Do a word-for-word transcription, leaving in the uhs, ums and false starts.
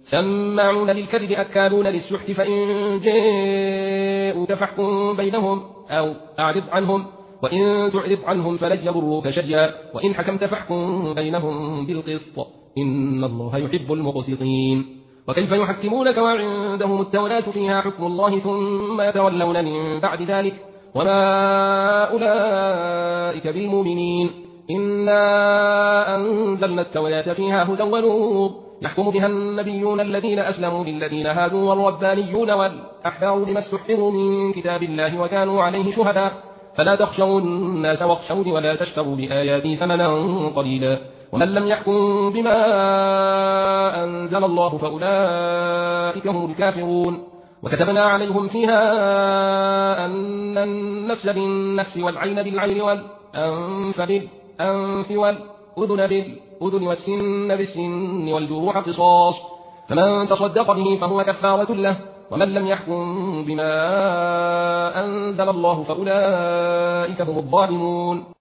سماعون للكذب أكالون للسحت فإن جاءوك فاحكم بينهم أو أعرض عنهم وإن تعرض عنهم فلن يضروك شيئا وإن حكمت فاحكم بينهم بالقسط إن الله يحب المقسطين. وكيف يحكمونك وعندهم التوراة فيها حكم الله ثم يتولون من بعد ذلك وما أولئك بالمؤمنين. إنا أنزلنا التوراة فيها هدى ونور يحكم بها النبيون الذين أسلموا للذين هادوا والربانيون والأحبار بما استحفظوا من كتاب الله وكانوا عليه شهداء فلا تخشوا الناس واخشوني ولا تشتروا بآياتي ثمنا قليلا ومن لم يحكم بما أنزل الله فأولئك هم الكافرون. وكتبنا عليهم فيها أن النفس بالنفس والعين بالعين والأنف بالأنف والأذن بالأذن والسن بالسن والجروح قصاص فمن تصدق به فهو كفارة له ومن لم يحكم بما أنزل الله فأولئك هم الظالمون.